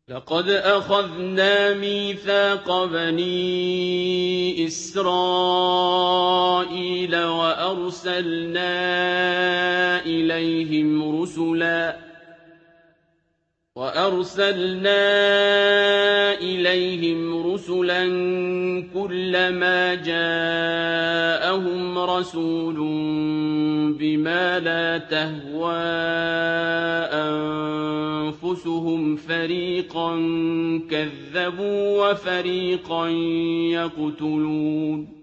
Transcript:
لقد أخذنا ميثاق بني إسرائيل وأرسلنا إليهم رسلا كلما جاءهم رسول بما لا تهوى أنفسهم فريقا كذبوا وفريقا يقتلون